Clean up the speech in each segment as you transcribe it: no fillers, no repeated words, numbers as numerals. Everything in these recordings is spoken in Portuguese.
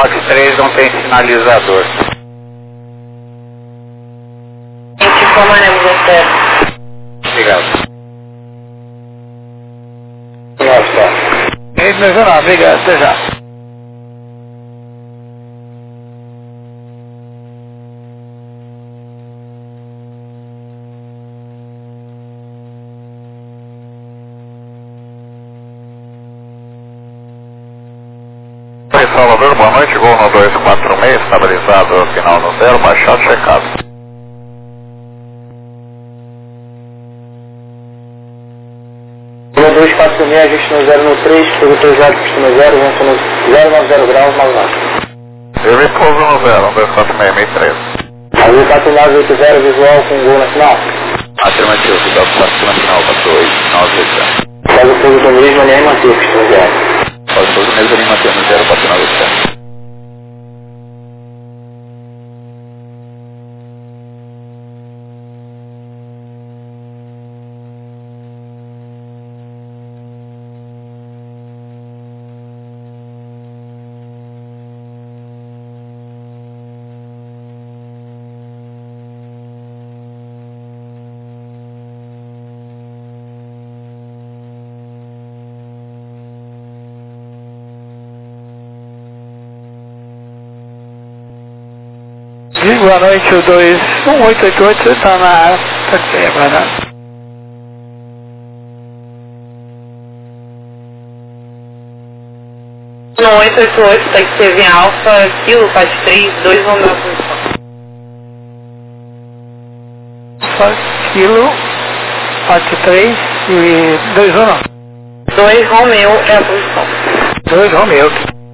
Lote 3 não tem sinalizador. Informaremos em sério. Obrigado. Nossa. Regional, obrigado, até já. Salvador, boa noite, gol no 246, estabilizado ao final no 0, baixado, checado. No 246, ajuste no 0 no 3, autorizado custo no 0, vento no 090 graus, 99. Eu repouso no 0, 246, 63. Azul 4980, visual com gol na final. Afirmativo, cuidado com o na final, para 2, 9, Faz o fogo do mesmo, nem manter custo no 0. Faz todo o mesmo ali mantendo 0 para final do centro. Boa noite, o 21888 está na área, está aqui agora. No 888, está que teve em Alfa, Kilo, faz 3, 2 Romeu posição. Só Kilo, parte 3 e 2 ou não? 2 Romeu é a posição. 2 Romeu.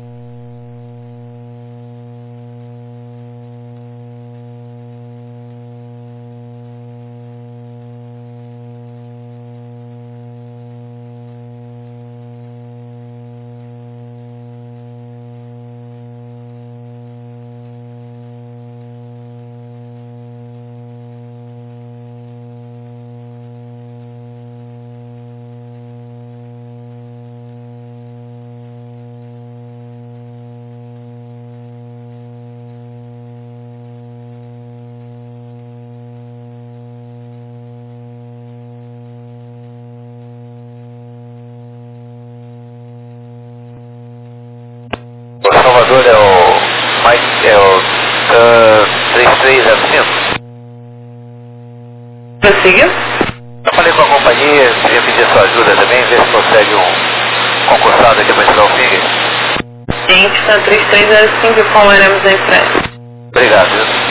O Salvador é o 3305. Prossiga. Eu falei com a companhia, queria pedir sua ajuda também, ver se consegue um concursado aqui para tirar o fim. Gente, está 3305, informaremos em frente. Obrigado, viu?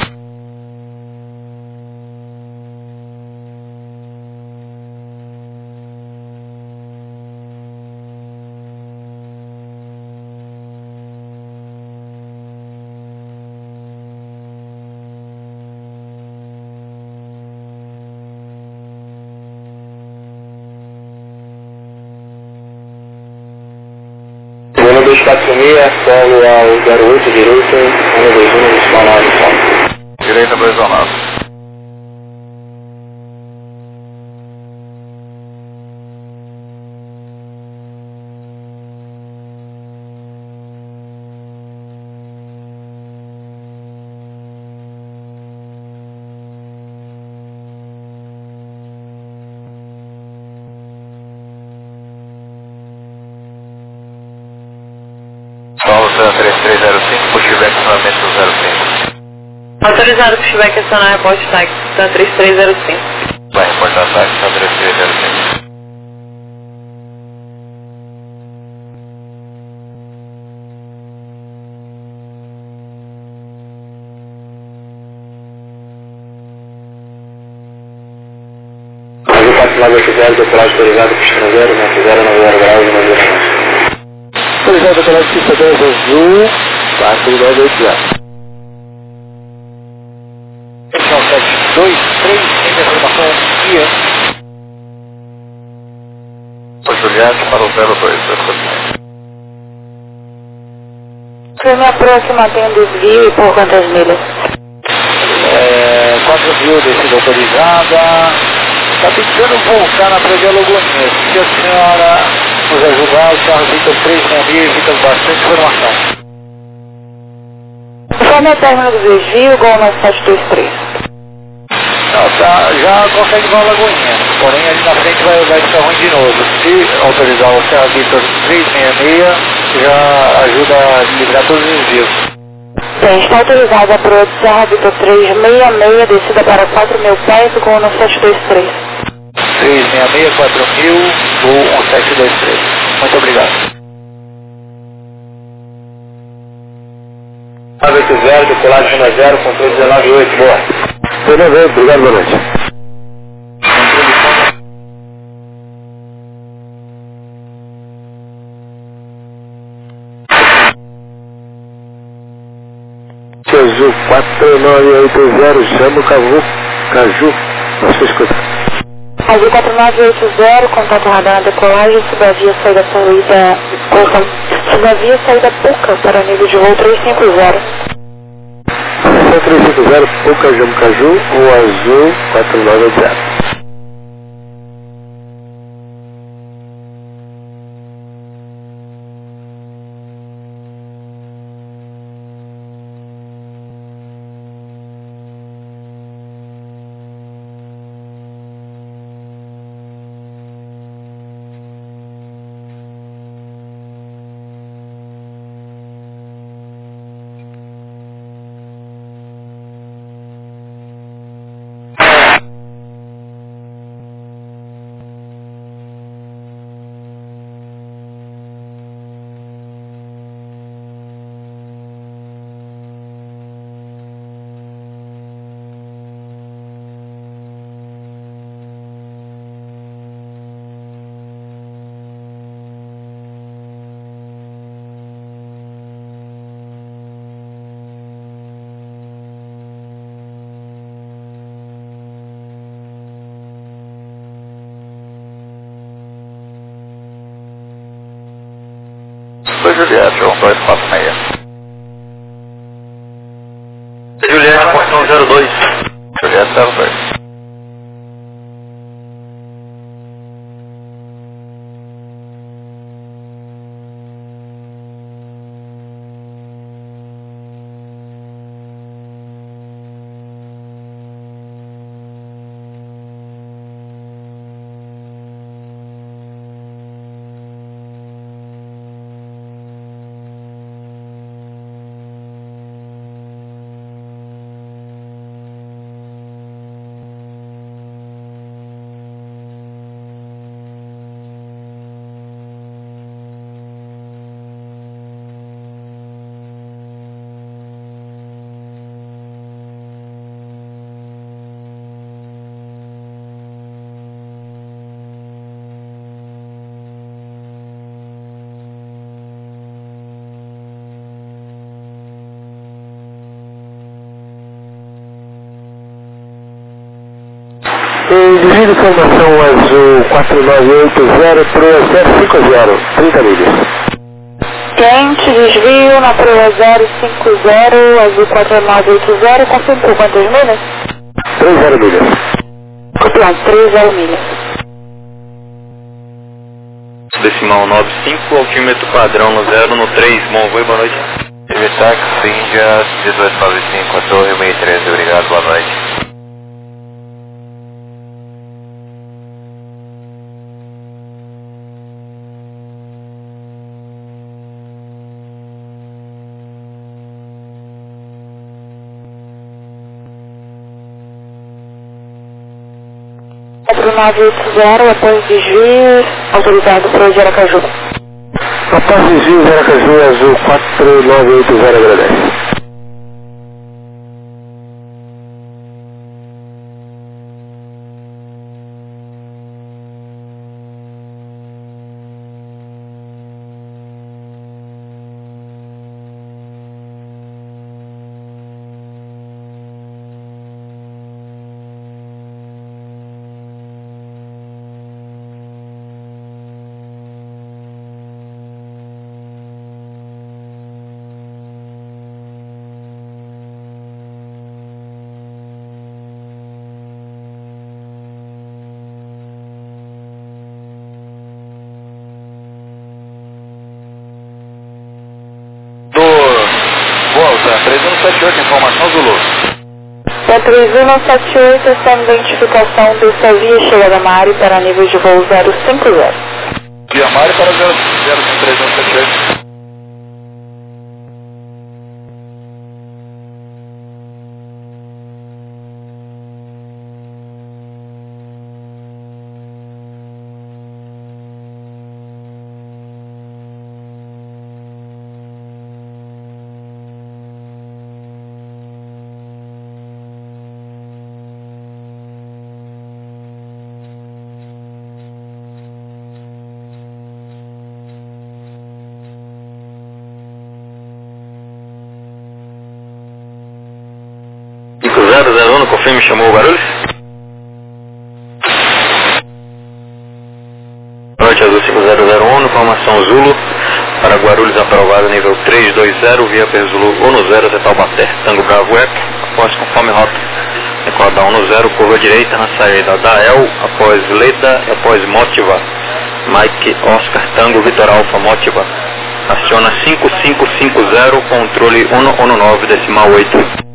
Ano 246, solo ao 08 direito, ano 21, disponado som. Direita 219. Souza 3305, pushback novamente no 05. Autorizado pushback acionar reporte táxi, está 3305. Vai reportar táxi, está 3305. Azul 4980, decolagem autorizado, custo no 0, vento 090 graus, 99. Autorizado pela pista 10 azul, parte 10 graus. 723, em informação guia. O Juliette para o 02, Você me aproxima, tem um desvio e por quantas milhas? 4.000, descida autorizada. Está tentando voltar na Previa Logoninha. Se a senhora nos ajudar, o carro fica 3.000 e fica bastante informação. Informe a término do desvio, Gol 9723. Não, tá, já consegue voar a Lagoinha, porém ali na frente vai ficar ruim de novo. Se autorizar o Serra Vitor 366, já ajuda a livrar todos os desvios. Bem, está autorizada a proa de Serra Vitor 366, descida para 4.000 pés, Gol 9723. 366, 4000, Gol 1723. Muito obrigado. 980, decolagem 0, controle 198, boa. 198, obrigado, boa noite. Azul 4980, chama o Caju, nossa escuta. Azul 4980, contato radar na decolagem, subavia saída poluída, subavia saída pouca para nível de voo 350. 350, pouca Jamo Caju, o Azul 4980. Juliette, 1246. Juliette, Portão 02. Juliette 02. Desvio de formação Azul 4980, proa 050, 30 milhas. Quente, desvio na proa 050, Azul 4980, confirmo por quantas milhas? 30 milhas. Copiado, 30 milhas. Decimal 95, altímetro padrão no 0 no 3, bom voo e boa noite. Evitax, Índia, 1895, a torre 613, obrigado, boa noite. Quatro 980, após desvio, autorizado para o Aracaju. Após desvio de Aracaju, Azul 4980, agradece. 178, informação Zulu. Da 3178, essa identificação dessa via cheia da Mari para nível de voo 050. Via Mari para 03178. Confirme, chamou o Guarulhos. Norte Azul 5001, informação Zulu para Guarulhos aprovado nível 320, via Zulu 10 até Taubaté, Tango Bravo Eco, após conforme rota. Recordar 10, curva direita na saída da El, após Leda, após Motiva, Mike Oscar Tango Vitor Alfa Motiva. Aciona 5550, controle 119,8.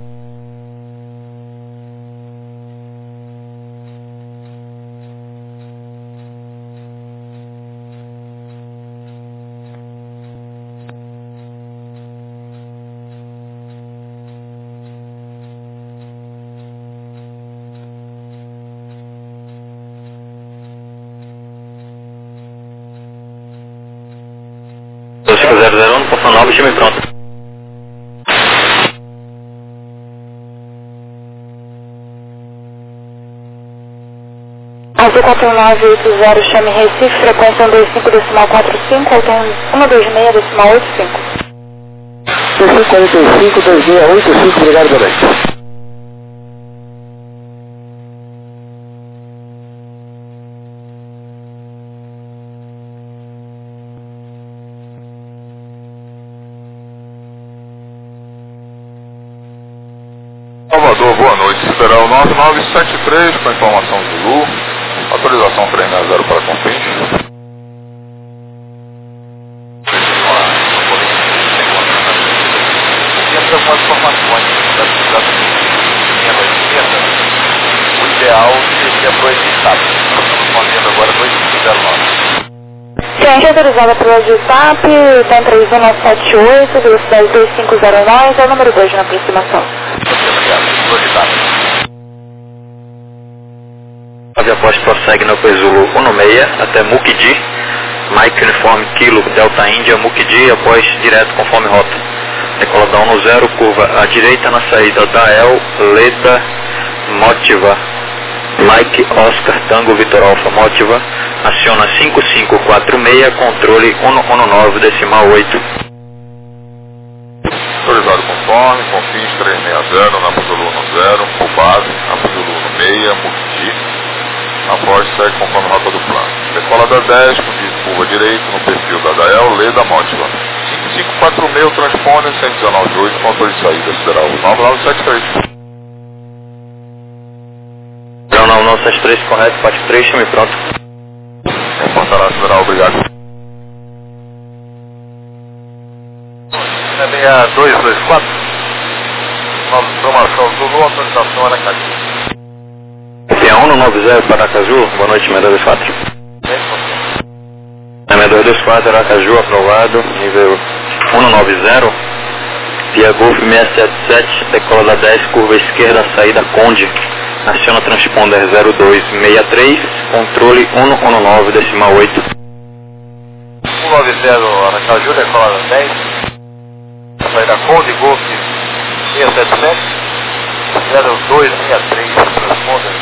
No Poção Nova, time pronto. Azul 4980, chame Recife, frequência 125,45, altão 126,85. 45, 2685, obrigado, boa noite. Salvador, boa noite. Sideral 9973 com informação Zulu. Autorização para EMEA 0 para Confins. Temos algumas informações da linha da esquerda. O ideal seria para o WhatsApp. Nós estamos respondendo agora 2509. Ciente autorizada pelo WhatsApp, TAM 31978, velocidade 2509, é o número 2 na aproximação. A após prossegue no Zulu 16 até Mukidi, Mike Uniforme Kilo Delta Índia Mukidi, após direto conforme rota. Decola da 10, curva à direita na saída da El, Leda, Motiva, Mike Oscar Tango Vitor Alfa Motiva, aciona 5546, controle 119,8. Autorizado conforme, Confins 360, na Zulu 10, por base, na Zulu 16, Mukidi, após segue conforme rota do plano. Decola da 10, com curva direita, no perfil da Dael, Leda Motiva. 5546, o transponder 119,8, controle de saída, sideral 9973. Não, 9973, correto, parte 3, chame pronto. Reportará, sideral, obrigado. 6224, informação Zulu, autorização Aracaju. P190 para Aracaju, boa noite, 6224. 6224, Aracaju, aprovado, nível 190, via Golf 677, decola da 10, curva esquerda, saída Conde, aciona transponder 0263, controle 119,8. 190 Aracaju, decola da 10. Saída Conde, Golf 677, 0263, transponder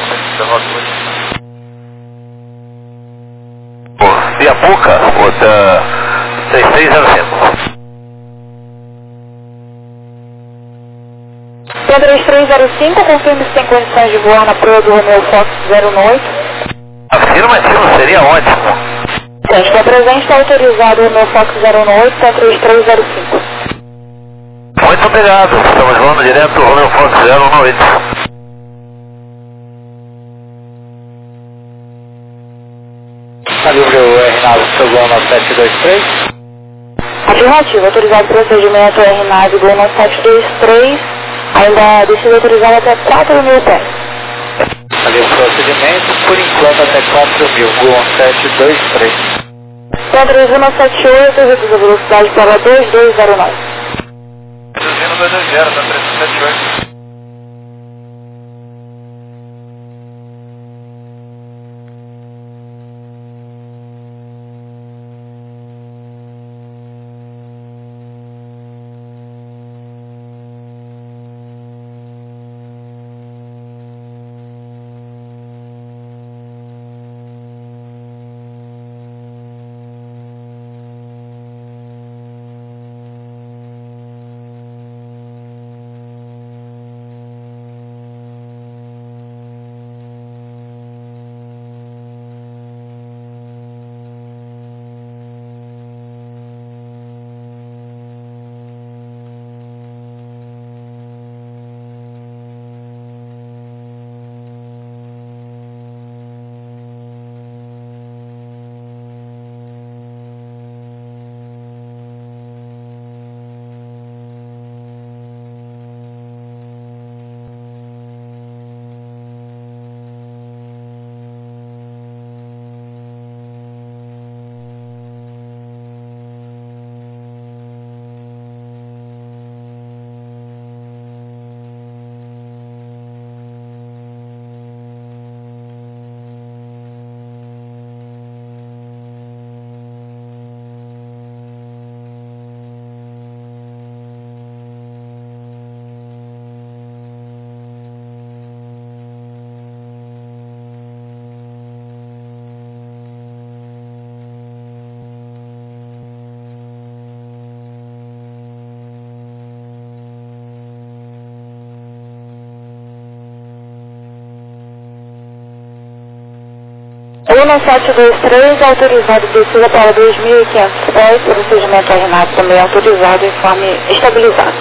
119,8. Via Puca, outra 3305. P 3305, confirme se tem condições de voar na proa do Romeo Fox 018. Afirmativo, seria ótimo. Gente, está presente, está autorizado o Romeo Fox 018, P 3305. Muito obrigado, estamos voando direto do Romeo Fox 018. Está livre o RNAV Gol 9723? Afirmativo, autorizado o procedimento RNAV Gol 9723, Ainda descida autorizada até 4.000 pés. Ali o procedimento, por enquanto até 4.000, Gol 723. Centro 178, reduz a velocidade para 2209. Reduzindo 220, tá 378. Luna 723, autorizado descida para 2.500 pés, procedimento arrimado também autorizado em forma estabilizada.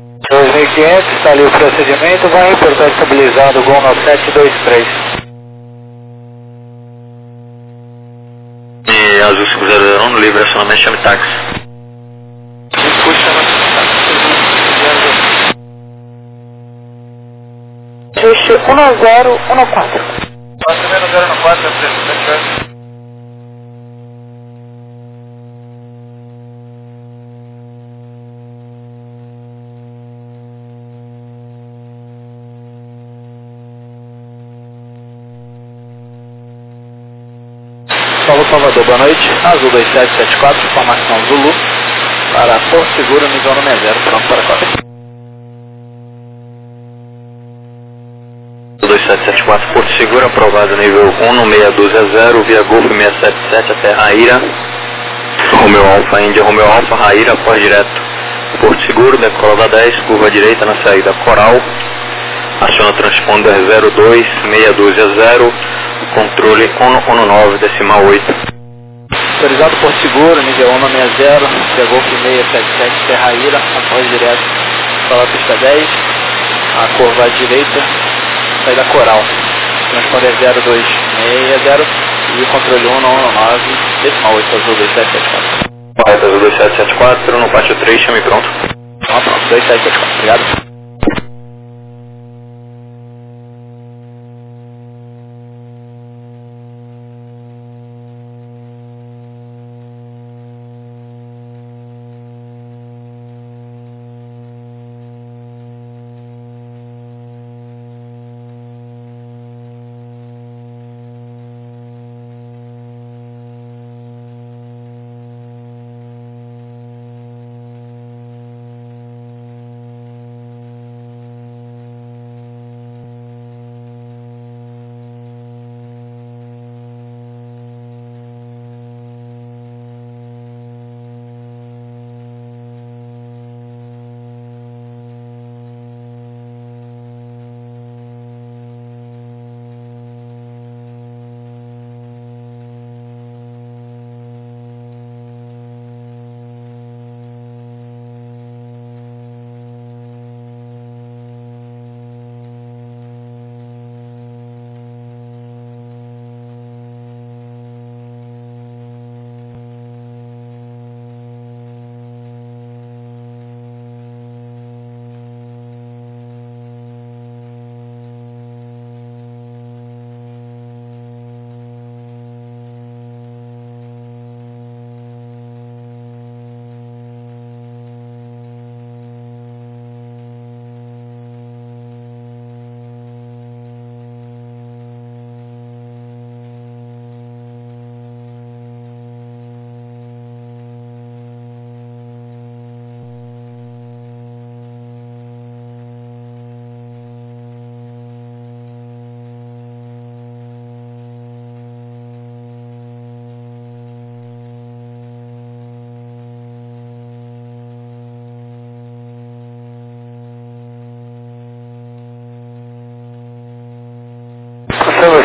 2.500, está ali o procedimento, vai reportar estabilizado, Gol 723. E Azul 501, no livre acionamento, chame táxi. Puxa Justo 1014. Nossa, 014, 378. Paulo Salvador, boa noite. Azul 2774, formação Zulu, para Porto Seguro, nível 60, pronto para corte. 2774, Porto Seguro, aprovado nível 16220, via Golf 677 até Raíra. Romeu Alfa, Índia, Romeu Alfa, Raíra, após direto. Porto Seguro, decola da 10, curva direita na saída Coral. Aciona transponder 02620, controle 119, decimal 8. Autorizado Porto Seguro, nível 160, via Golf 677 até Raíra, após direto para a pista 10, a curva à direita, saída Coral. Transponder 0260 e o controle 119, decimal 8, Azul 2774. Correto, Azul 2774, no pátio 3, chame pronto. Pronto, 2774, obrigado.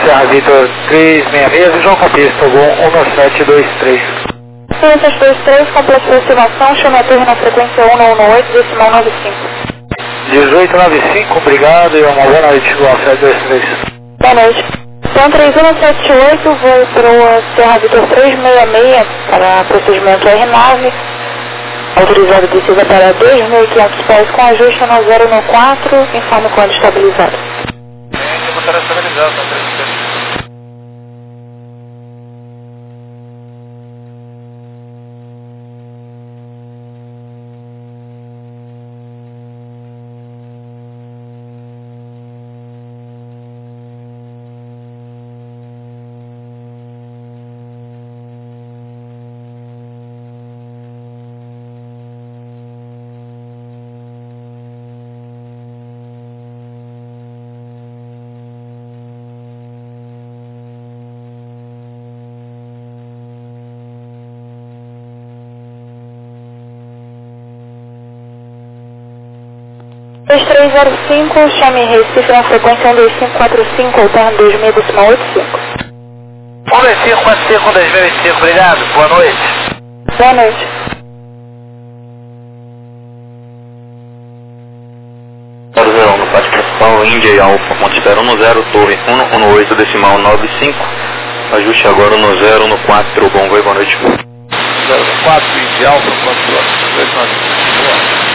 Serra Vitor 366, João Campista, Togum 1723. 1723, complexo de estimação, chame a torre na frequência 118, decimal 95. 1895, obrigado e uma boa noite, João 723. Boa noite. Então 3178, voo para o Serra Vitor 366 para procedimento R9, autorizado descida para 2.500 pés com ajuste no 014, informe quando estabilizado. Motor estabilizado, tá 3. Dois 305, chame Recife na frequência 12545, alterno 2085. 12545, 2025, obrigado, boa noite. Boa noite. No pátio principal, Índia e Alfa, Monte Espera 10, torre 118, decimal 95, ajuste agora no 0, no 4, bom voo, boa noite. 04, Índia Alfa, quanto 295.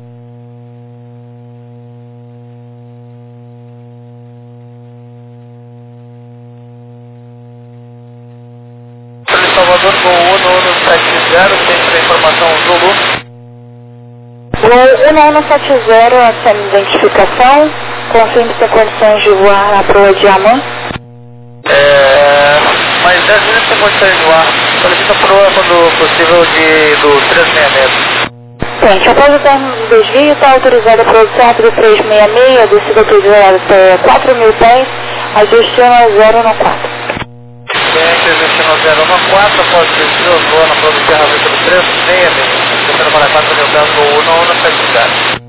Salvador, voo 1170, tem informação Zulu. Voo 1170, sem identificação, confirme se tem condições de voar na proa de Amã. Mas 10 minutos tem condições de voar. Solicita a proa quando possível do 366. Gente, após o término do desvio, está autorizada a produção do 366, descida autorizada até 4.000 pés, ajuste no 0 no 4. Cliente existindo 0 no 4, após desvio, voa na prova de Serra Vitor 366. Tentando para 4.000 pés, voo 1170.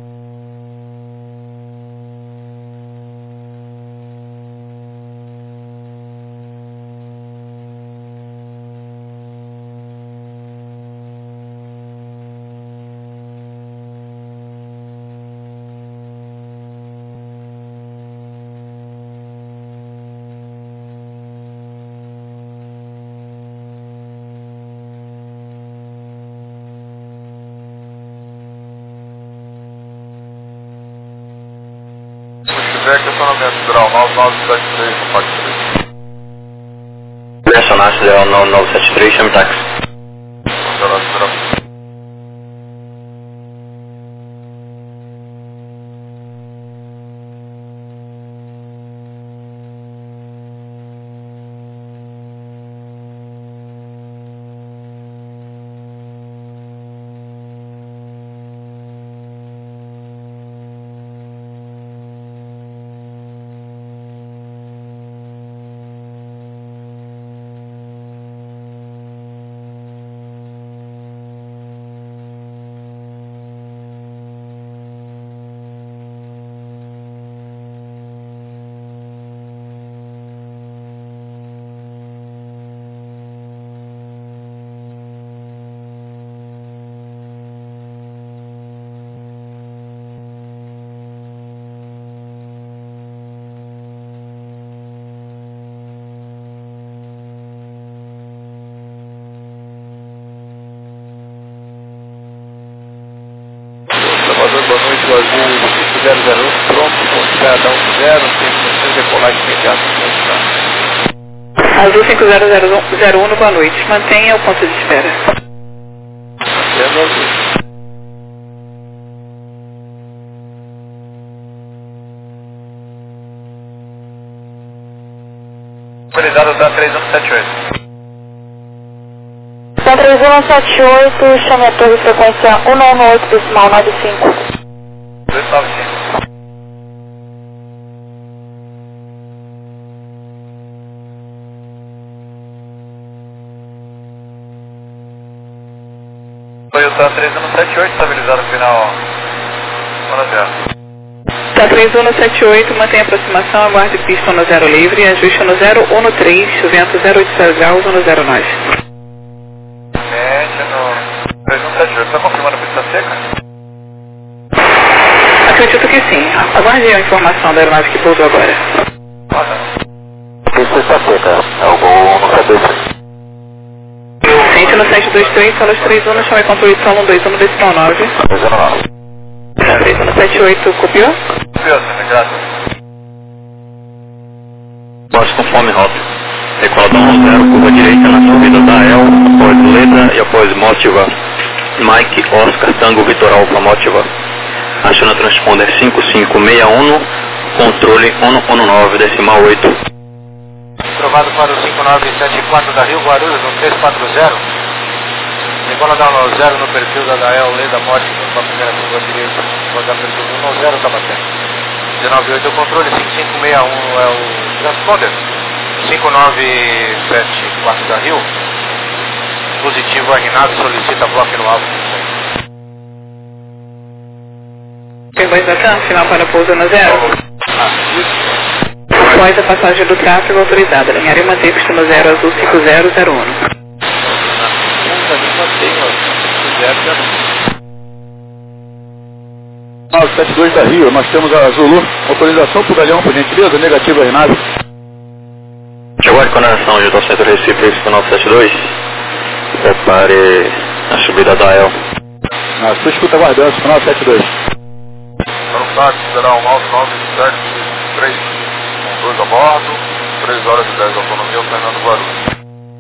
Estacionamento Grau 9973 no Parque 3. Direcionar-se 9973, chame táxi. Estacionamento Grau. Boa noite, Brasil 001, pronto, considerado 10, tem condições de decolagem imediata. Azul 5001, boa noite. Mantenha o ponto de espera. Mantendo azul. Autorizado da 3178. Então 3178, chame a torre frequência 198, decimal 95. 295. Toyota 3178, estabilizado no final. Manda Tá 3178, mantém a aproximação, aguarde pista no 0 livre, ajuste no 013, vento 080 graus, no 09. No 3178, tá confirmando a pista seca? Acredito que sim. Aguarde a informação da aeronave que pousou agora. Pista está seca. É o gol 173. Sente no 723, salas 31, chame controle de solo 121, decimal 9. 209. 3178, copiou? Copiou, sim, graças. Voz conforme rota. Decola da 10, curva direita na subida da El, após Leda e após Motiva. Mike, Oscar, Tango, Vitor Alfa, Motiva. Aciona transponder 5561, controle 119, decimal 8. Aprovado para o 5974 da Rio Guarulhos, no 340. Decola da 10 no perfil da Dael, Leda, Motiva, com a primeira curva direita. Vou dar perfil do 10, tá batendo. 198 é o controle, 5561 é o transponder. 5974 da Rio. Positivo Arrinado, solicita bloco no alto. Verbalização, final para pouso no 0. Após a passagem do tráfego autorizada, alinhar e manter pista no 0 azul 5001. Ah, 72 da Rio, nós temos a Zulu, autorização para o Galeão, por gentileza, negativa Renato. Aguarde condenação de docente Recife 972. Prepare a subida da El. Na sua escuta aguardando, 972. Para o táxi, será um 99733, com 2 a bordo, 3 horas e 10 de autonomia, o Fernando Guarulhos.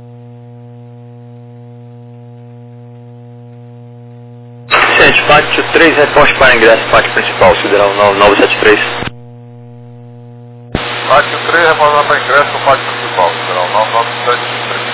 Ciente, pátio 3, reporte para ingresso, pátio principal, sideral 973. Pátio 3, reportar para ingresso no pátio principal, será um 99733.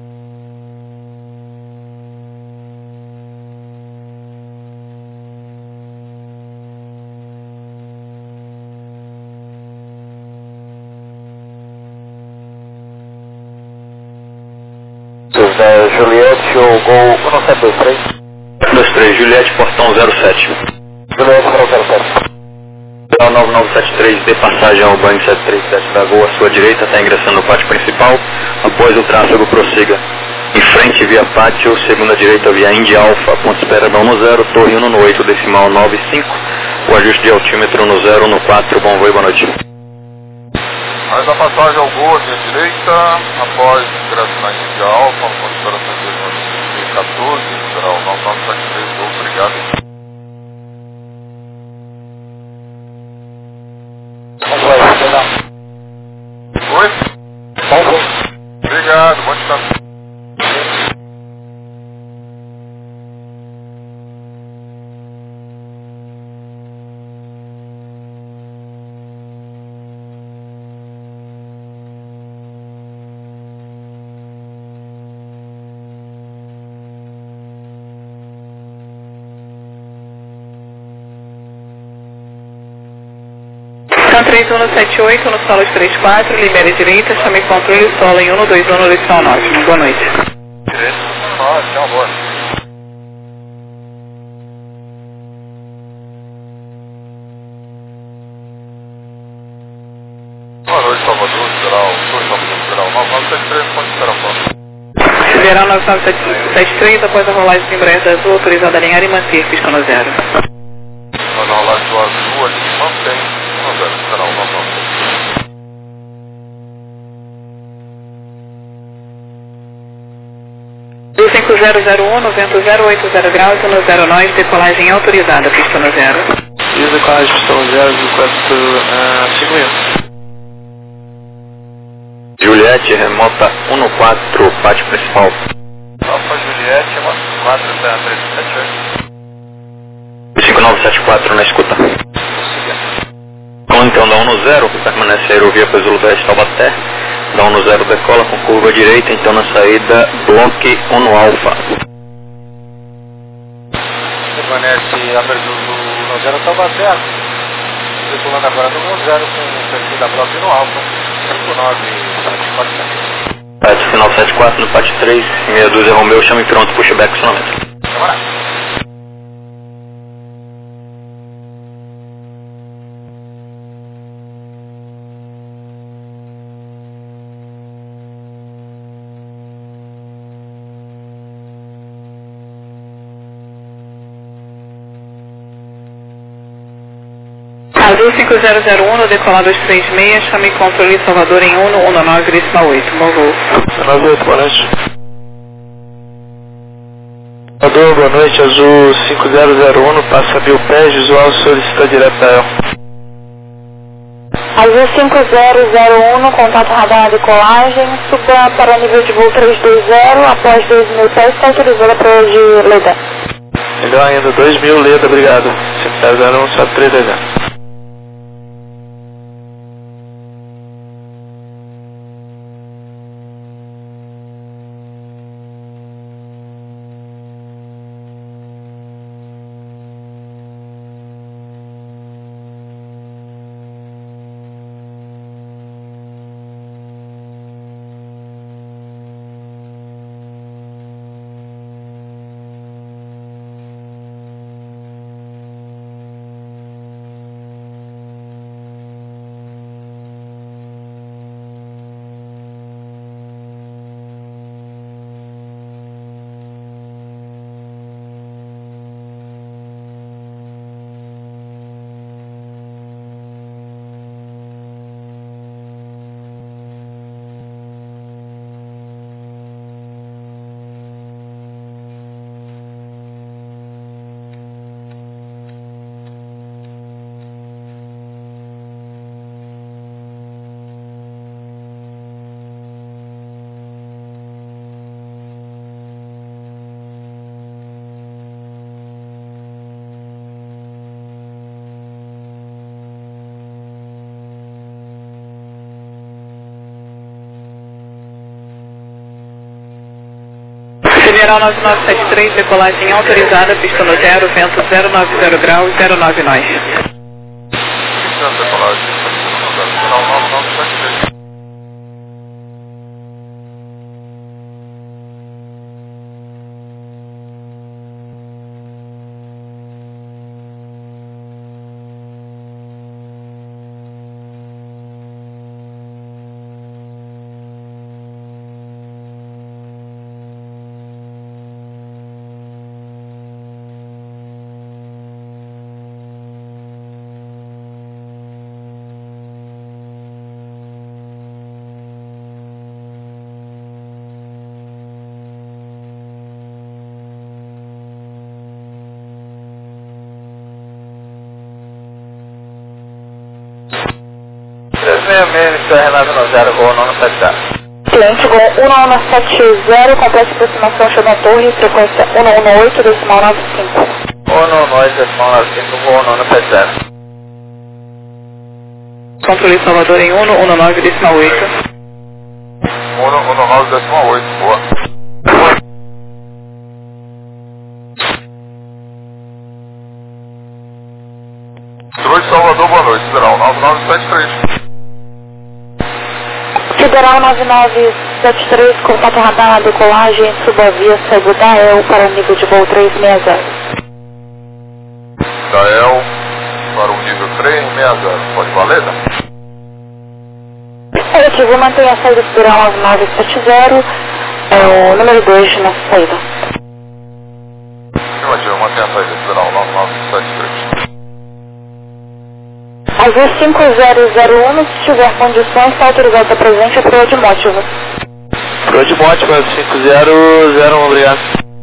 Juliette, o gol 1723. 23, Juliette, portão 07. Juliette, 007. 9973, dê passagem ao banho 737 da Gol à sua direita, está ingressando no pátio principal. Após o tráfego, prossiga. Em frente, via pátio, segunda direita, via Indy Alpha, ponto espera não no 0, torre 1 no 8, decimal 95. O ajuste de altímetro no 0, no 4, bom voo e boa noite. Mais a passagem ao Gol, à minha direita, após ingresso na Indy Alpha, ponto espera 2014, será o 9973, Gol, obrigado. Oi? Obrigado, bom descanso. São 3178 no solo 34, libere direita, chame controle solo em 121 no decimal 9. Boa noite. Direito, tchau, boa. Boa noite, Salvador, geral, geral, 9973, pode esperar um pouco. Sideral 9973, após a rolagem de embreagem azul, autorizada a alinhar e manter pista no 0. Mas a rolagem do azul, a gente mantém no 0, será o 99. Do 5001, no vento 080 graus, no 09, decolagem autorizada, pista no 0. E a decolagem pista no 0, do 451. Juliette, remota 1 no 4, pátio principal. Alfa Juliette, 4378. 5974 na escuta. Com então dá 1 no 0, permanece a aerovia para Zulu 10 Taubaté. Dá 1 no 0, decola com curva direita, então na saída, bloque 1 no Alfa. Permanece a Zulu no 0 Taubaté. Decolando agora no 0 com o perfil da bloco no alfa. 5974. Pátio final 74 no pátio 3, meia dúzia Romeu, chame pronto, puxa back sonômetro. Azul 5001, decolado 236, chame controle Salvador em 119,8, Movo. 98, boa noite. Salvador, boa noite, Azul 5001, passa 1000 pés, visual solicita direto da EL. Azul 5001, contato radar na decolagem, suba para nível de voo 320, após 2.000 pés, está autorizada para de Leda. Melhor ainda, 2.000 Leda, obrigado. 5001, sobe 320. Federal 9973, decolagem autorizada, pista no 0, vento 090 graus, 09 nós. Renato Nozero, voo 970. Cliente com 1970, complexo de aproximação chama Torre, frequência 118, decimal 95. 119, decimal 95, voo 970. Controle Salvador em 119,8. 119,8, boa. Trou de Salvador, boa noite, Federal 9973. Federal 9973, contato radar na decolagem, suba via Cego da EL para nível de voo 360. Da EL para o nível 360, pode valer, né? Relativo, mantenha a saída Federal 9970, é o número 2 na saída. Relativo, mantenha a saída Federal 9973. Azul 5001, se tiver condições, está autorizado a presente para o Admótivo. Pro Admótivo, 5001, obrigado.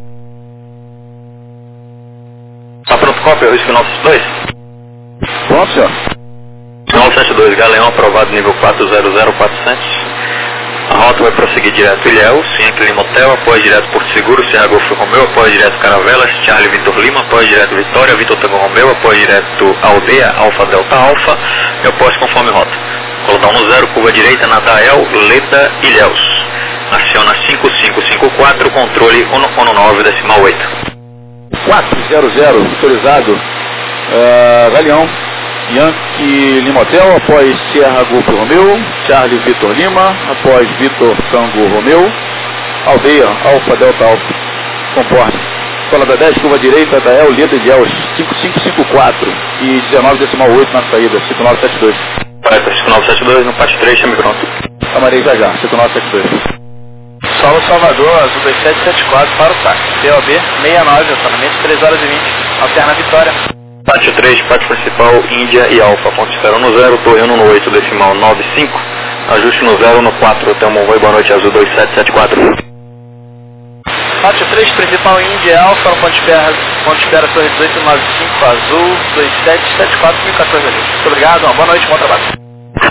Tá pronto, cópia, risco 972? Pronto, senhor. 972, Galeão aprovado nível 400400. A rota vai prosseguir direto Ilhéus, Yankee Lima Hotel, apoio direto Porto Seguro, Serra Golfo Romeu, apoio direto Caravelas, Charlie Vitor Lima, apoio direto Vitória, Vitor Tango Romeu, apoio direto Aldeia, Alfa Delta Alfa, e apoio conforme rota. Colocar 10, curva direita na Dael, Leda, Ilhéus. Aciona 5554, controle 119,8. 400, autorizado. Galeão, Yankee Lima Hotel, após Serra Golfo Romeu, Charlie Vitor Lima, após Vitor Tango Romeu, Aldeia, Alfa Delta Alfa, comporta. Escola da 10, curva direita, da El, Leda de Els, 5554 e 19,8 na saída, 5972. Vai para 5972, no parte 3, chame pronto. Amarei já, 5972. Saulo Salvador, Azul 2774 para o táxi. POB 69, acionamento 3 horas e 20, alterna Vitória. Pátio 3, pátio principal, Índia e Alfa, ponto de espera no 0, torre 1 no 8, decimal 95, ajuste no 0 no 4, Hotel Monvoi, boa noite, azul 2774. Pátio 3, principal Índia Alfa, ponto de espera torre 1895, azul 2774, 1014 ali. Muito obrigado, uma boa noite, bom trabalho.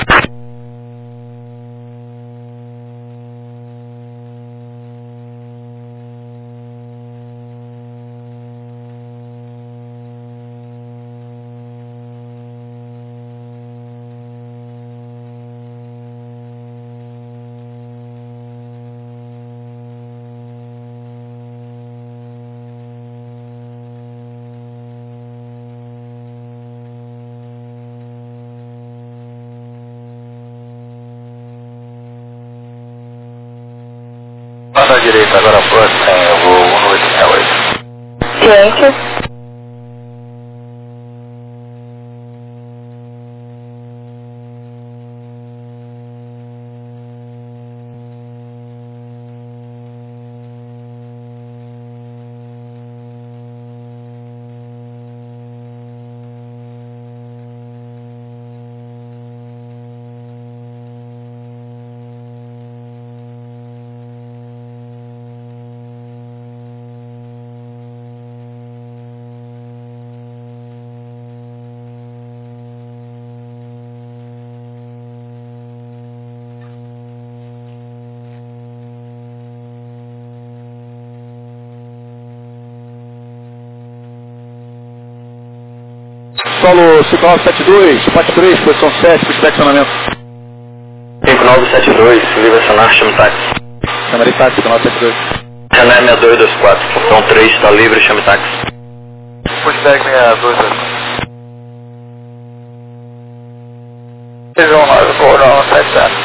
Passa à direita, agora próximo, eu vou 1868. Ciência. Solo 5972, pátio 3, posição 7, inspecionamento. 5972, livre acionar, chame táxi. Chamarei táxi, 5972. René 6224, portão 3, está livre, chame táxi. Pushback 62. Previsão 9, Coronel 77.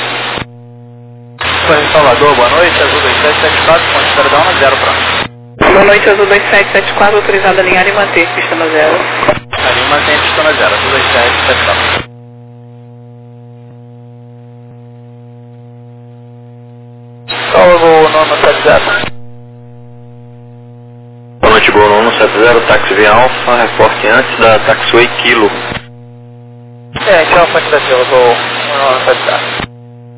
Em Salvador, boa noite, azul 2774, ponto de espera da 1 0 para. Boa noite, azul 2774, autorizado a alinhar e manter, pista no 0. Ali mantém a pista na 0, azul 2774. Salvo 970. Boa noite, Gol 170, táxi via Alfa, reporte antes da taxiway Kilo. Tchau, quantitativa, vou 970.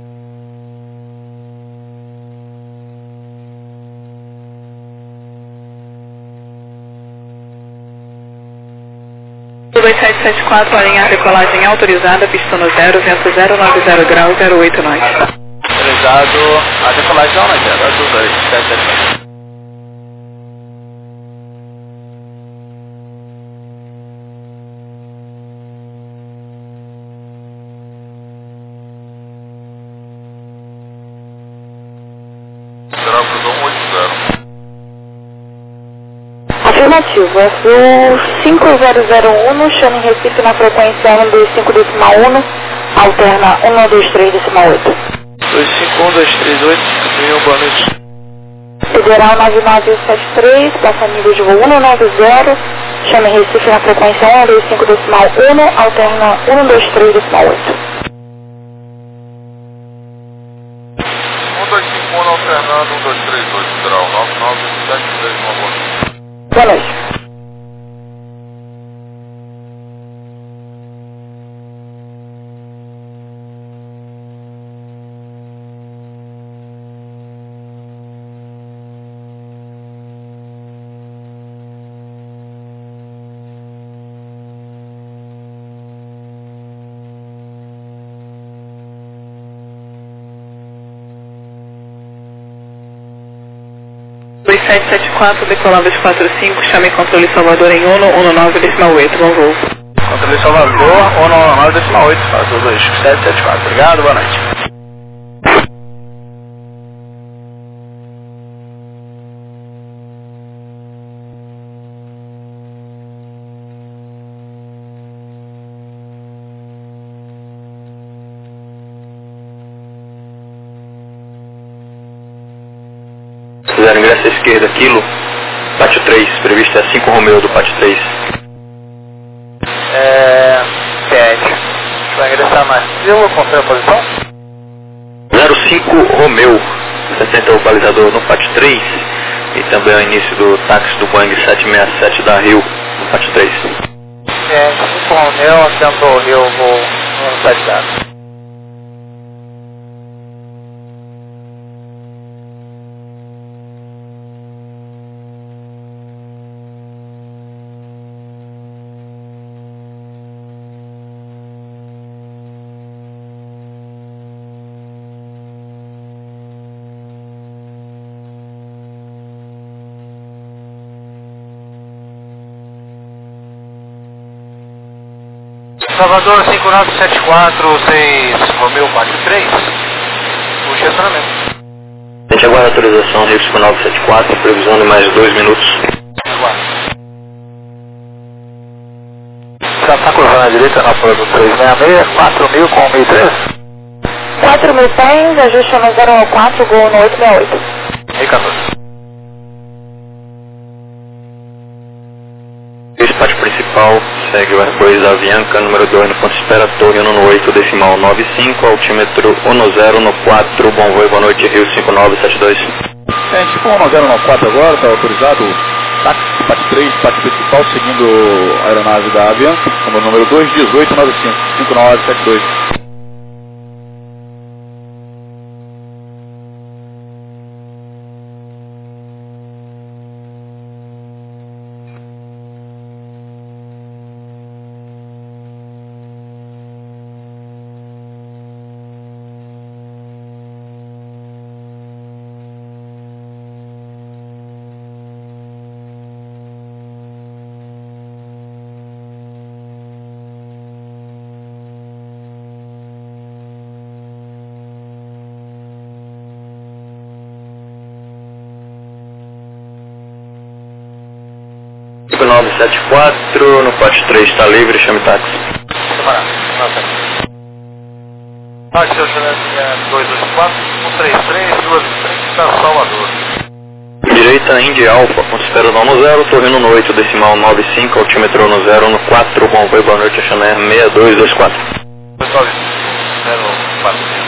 Azul 2774, alinhar decolagem autorizada, pista no 0, vento 090 graus, 08 nós. Autorizado a decolagem na 0, azul 2774. Será para 180. Afirmativo, azul 5001, chame em Recife na frequência 125.1, alterna 1238. 251238, 5000, boa noite. Federal 9973, passa nível de voo 190, chame em Recife na frequência 125.1, alterna 123.8. 1251 alternando 1238, Federal 9973, uma boa noite. Boa noite. Azul 2774, decolada de 45, chame controle Salvador em 119.8, bom voo. Controle Salvador, 199.8, azul 2774. Obrigado, boa noite. Fizeram ingresso à esquerda, Kilo, pátio 3, previsto é 5 Romeo do pátio 3. Ciente. Vai ingressar mais. Eu confirmo a posição? 05 Romeo, 60 localizador no pátio 3 e também é o início do táxi do Boeing 767 da Rio, no pátio 3. 5 Romeu, atento Rio, voo 170. Salvador 5974, 6 Romeu 43, o estacionamento. A gente aguarda a autorização Rio 5974, previsão de mais 2 minutos. Aguarda. Já está curvando à direita na fora do 366, 4.000 com 1.003. 4.000 pés, ajuste no 014, gol no 868. E 14. Dispatch principal, segue o R2 da Avianca, número 2 no ponto de espera, torre 1 no 8, decimal 95, altímetro 10 no 4, bom voo, boa noite, Rio 5972. A gente ficou 10 no 4 agora, está autorizado, táxi, dispatch 3, dispatch principal, seguindo a aeronave da Avianca, como número 2, 1895, 5972. Rio 974, no pote 3 está livre, chame táxi. Camarada, nossa. Táxi, seu Xanã 224, 133, 230, Salvador. Direita, Indy Alpha, ponto de espera no 10, torre 1 no 8, decimal 95, altímetro 10 no 4, bom voo, boa noite, Xanã 6224. 04.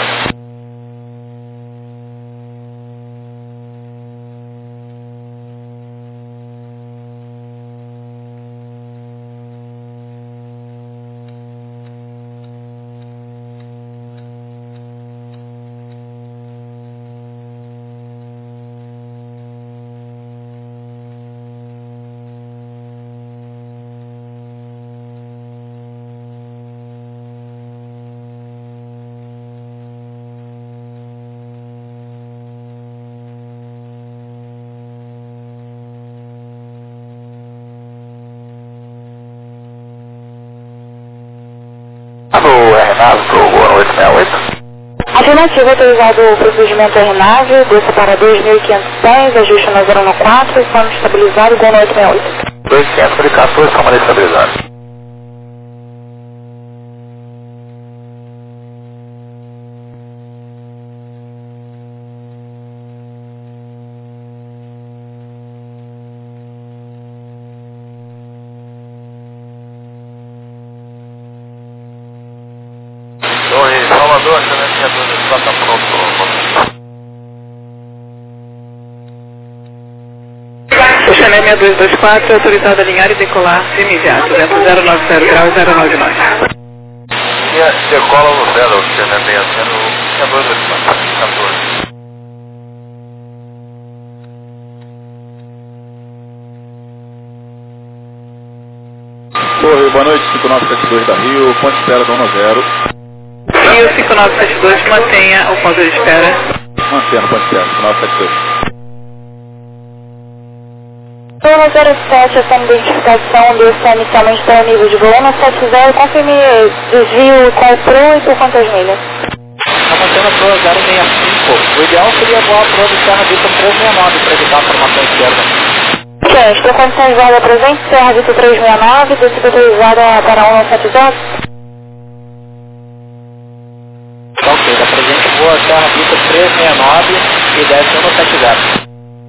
Afirmativo, autorizado o procedimento RNAV, desce para 2.500 pés, ajuste no 014, som estabilizado, gol no 868. 2.500, 14, som estabilizado. Torre Salvador, Xanã 224, está pronto. O Xanã 6224 é autorizado a alinhar e decolar de imediato, vento 090 graus 099. E decola no 0, o Xanã 224, 14. Torre, boa noite, 5972 da Rio, ponto de espera do 10. Rio 5972, mantenha o ponto de espera. Mantenha o ponto de espera, 5972. Turno 07, essa identificação desce inicialmente para o nível de voo no 70, confirme desvio qual pro e por quantas milhas? Está mantendo a Pro 065. O ideal seria voar a Pro do Serra Vitor 369 para evitar a formação esquerda. Gente, por condições de vaga presente, Serra Vitor 369, descida autorizada para 170. Ok, da presente voa Serra Vitor 369 e desce 170.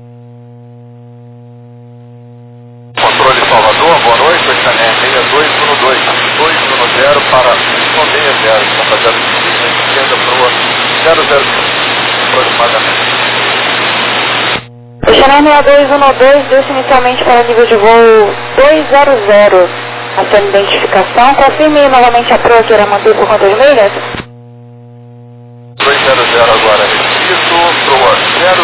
Controle Salvador, boa noite, o Xané 6212, 210 para 160, conta 065, esquerda proa 00, aproximadamente. O Xané 6212 desce inicialmente para o nível de voo 200, a sua identificação. Confirme novamente a proa que irá manter por quantas milhas? 200 agora, repito, proa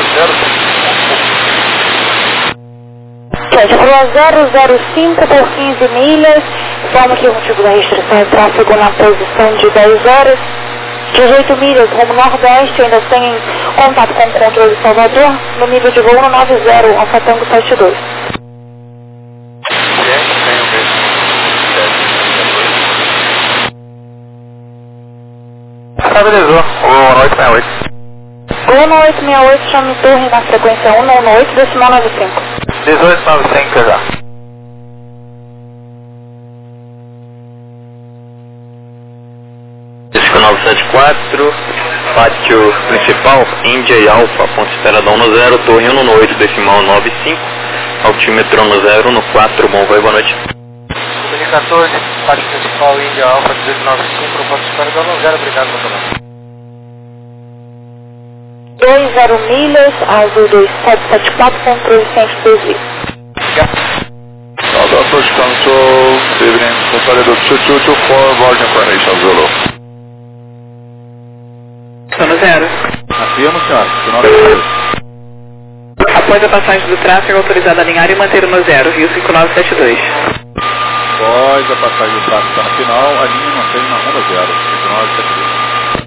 005. Gente, a proa 005 por 15 milhas. Informa que o motivo da restrição de tráfego na posição de 10 horas. 18 milhas rumo nordeste, ainda sem contato com o controle de Salvador, no nível de voo 190, Alfa Tango 72. Estabilizou. Boa noite, 68. Boa noite, 68, chame torre na frequência 198, decimal 95. 1895 já. Disco 974, pátio principal, Índia e Alfa, ponto espera da 10, torre 198, decimal 95, altímetro 10 no 4, bom voo, boa noite. 2014, pátio principal, Índia, Alfa 1895, ponto espera da 10, obrigado, doutor. 20 milhas, azul 2774, controle 112. Approach control, evening, consolidated 2224, board information, Zulu. Sono 0. Afirmo, senhora. Sinal de... Após a passagem do tráfego, autorizado a alinhar e manter no 0, Rio 5972. Após a passagem do tráfego está no final, a linha mantém na 10, 5972.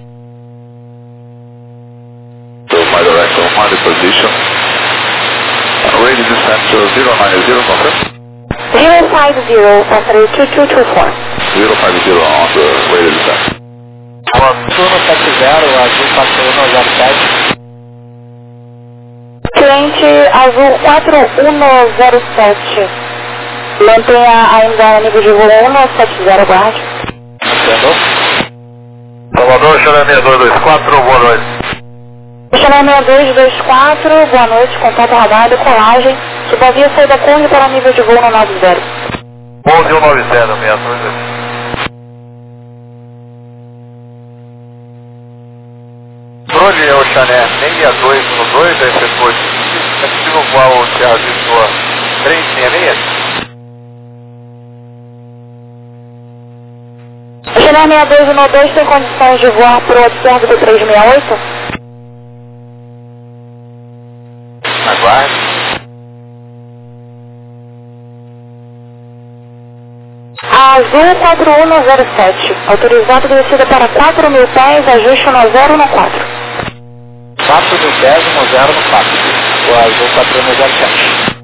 So my direction, my position. Ready descent to 090, confirm. 050, passarei 2224. 050 on the ready descent. Turno 70, azul 4107. Cliente azul 4107. Mantenha ainda nível de voo 170, guarde. Entendeu? Salvador, Xané 6224, boa noite. Xané 6224, boa noite, contato radar, decolagem. Subavia saída Conde para nível de voo no 90. 11190, 62. Controle é o Xané 6212, aí setor é possível voar o Sierra Vitor 366? Xané 6212 tem condições de voar para o Sierra do 368? Aguarde. Azul 4107, autorizado de descida para 4.000 pés, ajuste no 0 no 4. 4.000 pés no 0 no 4. O azul 4107.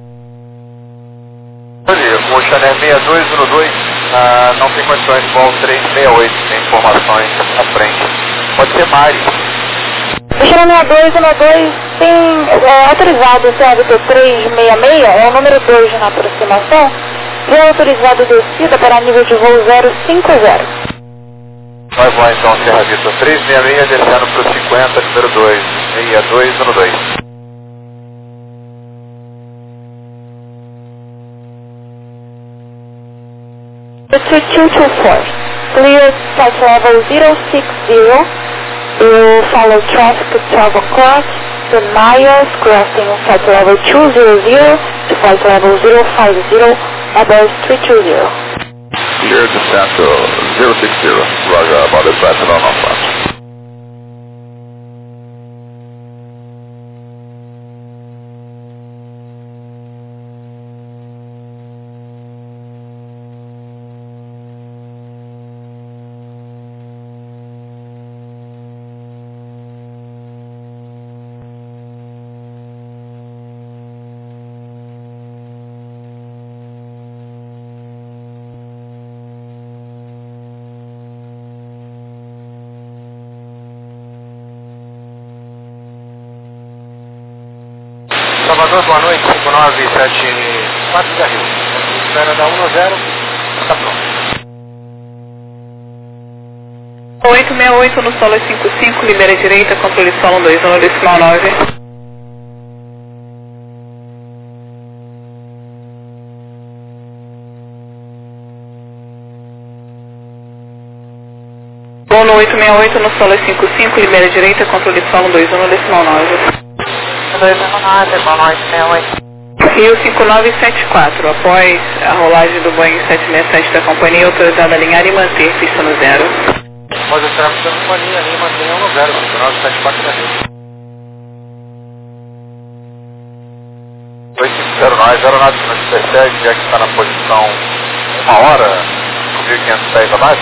Olha, o Xané 6212 não tem condições de voar o 368, tem informações à frente. Pode ser Mari. O Xané 6212 tem autorizado o CRT 366, é o número 2 na aproximação. Já autorizado descida para nível de voo 050. Vai voar então Sierra Vitor 366, descendo para o 50, número 2, 6212. The 2224, clear flight level 060, will follow traffic at 12 o'clock, 10 miles, crossing flight level 200 to flight level 050. Airbus 320. Clear descent to 060, Roger, about the Barcelona on front. Salvador, boa noite, 5974 da Rio. Espera da 10, está pronto. 868 no solo 55, libera direita, controle solo 2, no decimal 9. Voo no 868 no solo 55, libera direita, controle solo 2, no decimal 9. 219, boa noite, 68. Rio 5974, após a rolagem do Boeing 767 da companhia, autorizada a alinhar e manter pista no zero. Após o tráfego da companhia, alinha e mantenha no zero, 5974 da Rio. 2509, aeronave 517, já que está na posição 1 hora, 1.500 pés abaixo.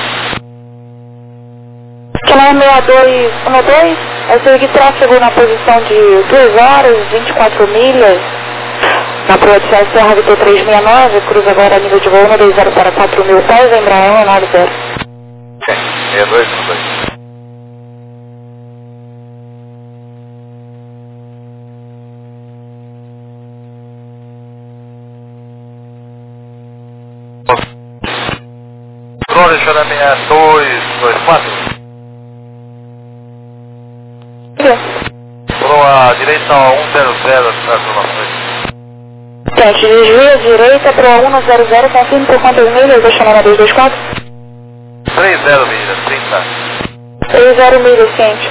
Canal 6212, vai seguir tráfego na posição de 2 horas, 24 milhas. Na projeção Serra Vitor 369, cruza agora a nível de voo 120 para 4.000 pés, Embraer 190. 6212. Drone Xaramé 224. Por a direita 100, afirmações. Gente, desvia à direita para 100, confirme por quantas milhas, deixa na 224? 30 milhas, 30. 30 milhas, ciente.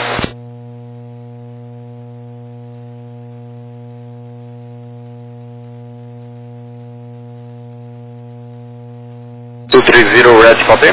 Red copy.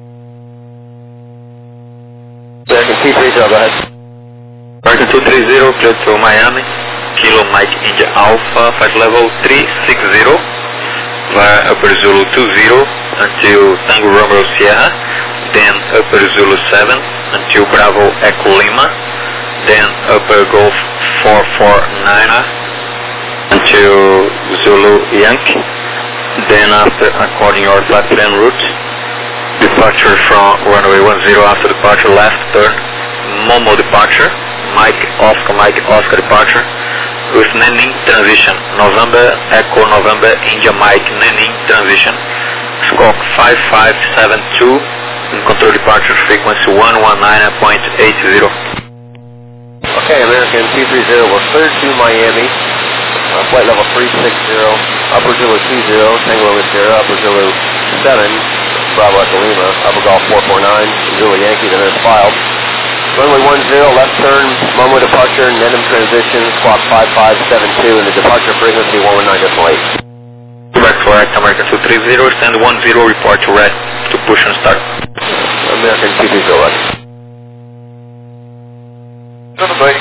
American 230, go ahead. American 230, clear to Miami. Kilo Mike India Alpha, flight level 360 via Upper Zulu 20 until Tango Romeo Sierra, then Upper Zulu 7 until Bravo Echo Lima, then Upper Golf 449 until Zulu Yankee, then after according your flight plan route, departure from runway 10 after departure left turn, Momo departure, Mike Oscar departure, with Nanning transition, November Echo November India Mike Nanning transition, Squawk 5572, and control departure frequency 119.80. Okay, American 230, we're cleared to Miami, flight level 360, Upper Zulu 20, Tango Lima Sierra, Upper Zulu 7, Bravo Echo Lima, Upper Golf 449, Zulu Yankee, then it's filed. Runway 10, left turn, Momo departure, Nenham transition, squawk 5572, and the departure frequency 119.8. Back flight, American 230, stand 10, report to red to push and start. American 230, right. Tudo bem.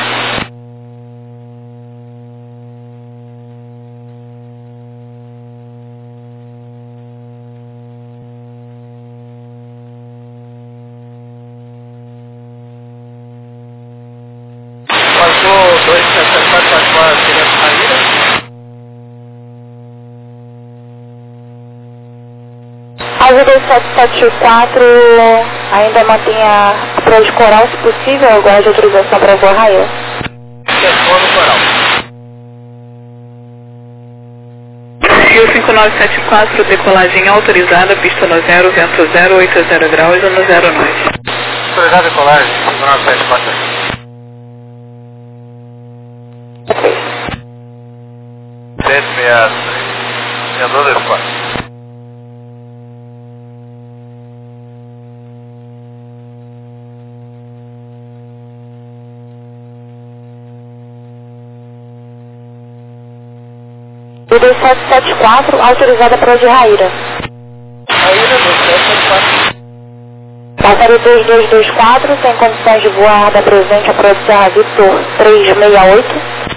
Passou 274, seria saída? Asa 2774 ainda mantém a approach coral, se possível, agora de autorização para voar raio. Telefone coral. Rio 5974, decolagem autorizada, pista no zero, vento 080 graus e no 09. Autorizado a decolagem, 5974. Ok. 6224. O 2774, autorizada para de Raíra. Raíra 2774. Passaria 2224, tem condições de voar da presente a Projeção Serra Vitor 368.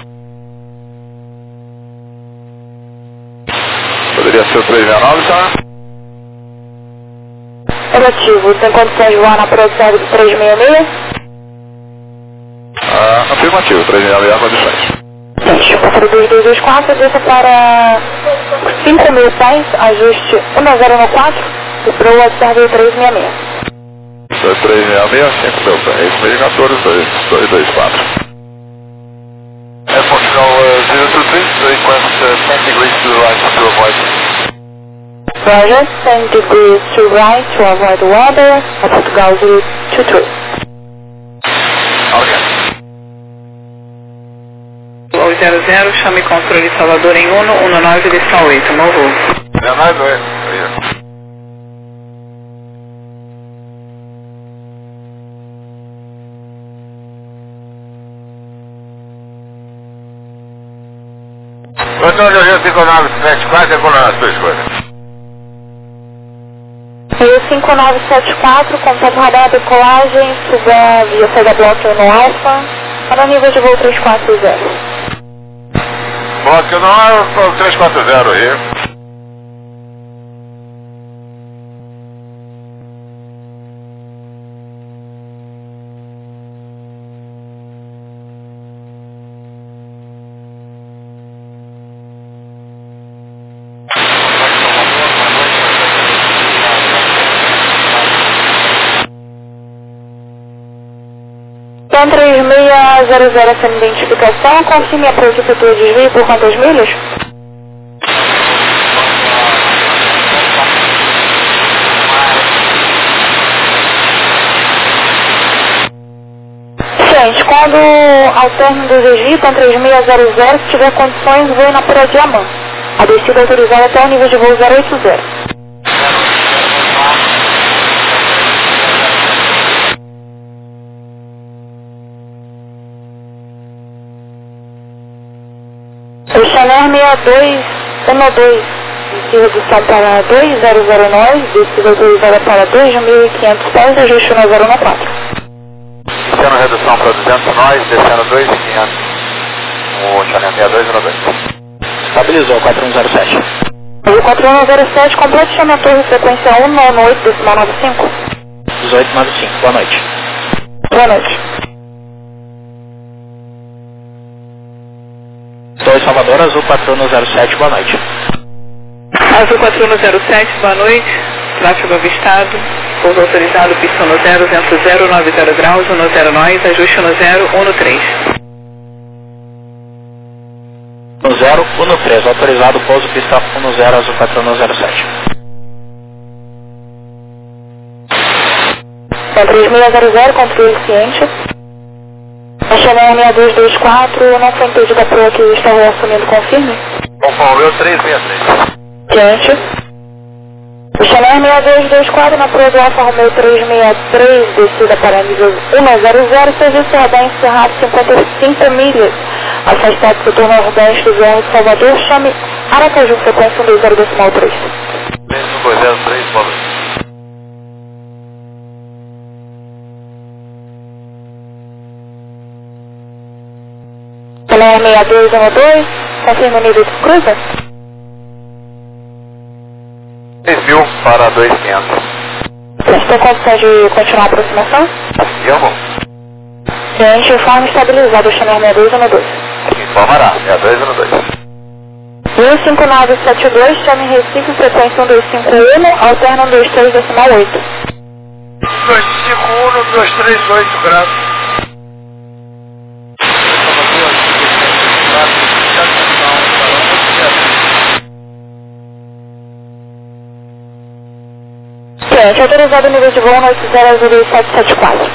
Poderia ser o 369, tá? Negativo, tem condições de voar na Projeção Serra Vitor 366? Afirmativo, 369 condições. Gente, passaria 2224, desça para 5.000 pés, ajuste 1014 e proa Serra Vitor 366. 366, 5 mil pés, meio 14, 224. Air Portugal 023, request 10 degrees to the right to avoid. Roger, 10 degrees to right to avoid weather, Air Portugal 023. Ok. Ao 00, chame controle Salvador em 119 lição 8, novo. 19, Antônio Rio 5974, decolar as suas coisas. Rio 5974, contato radar decolagem, suba via saída bloco no Alfa, para nível de voo 340. Bloco no Alfa, 340 Rio. Então 3600 sem identificação, confirme a prefeitura de desvio por quantas milhas? Gente, quando ao término do desvio, então 3600, se tiver condições, voe na Pura Diamant. A descida autorizada até o nível de voo 080. O Chanel 6212, de redução para 2009, descida autorizada para 2.500 pés, ajuste no 014. Descendo redução para 200 nós, descendo 2.500. O Chanel 6212. Estabilizou, 4107. O 4107, complete chame a torre frequência 198, decimal 95. 1895, boa noite. Boa noite. 2 Salvador, Azul 4107, boa noite. Azul 4107, boa noite. Tráfego avistado. Pouso autorizado, pista no 0, vento 090 graus, 10 nós, ajuste no 013. No 013, autorizado, pouso pista 10, Azul 4107. Então 3600, controle ciente. A Chanel 6224, não foi impedida a proa que estava assumindo, confirme. Conforme meu 363. Ciente. O Chanel 6224 na proa do Alfa Romeo 363, descida para nível 100, serviço radar encerrado 55 milhas. Afastado do setor nordeste do Zé de Salvador, chame Aracaju, frequência 120 decimal 3. 3203, boa noite. Chanel 6212, confirma o nível de cruza. 6.000 para 2.500. Você tem condição de continuar a aproximação? Afirmo. Gente, informe estabilizado, Chanel 6212. Informará, 6212. 15972, chame Recife, frequência 1251, alterna 123 decimal 8. 251, 238 graus. Gente, autorizado o nível de voo no 800774.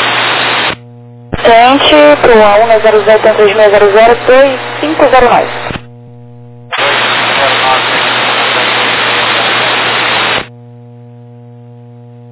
Gente, para o A1 00 3600 2509.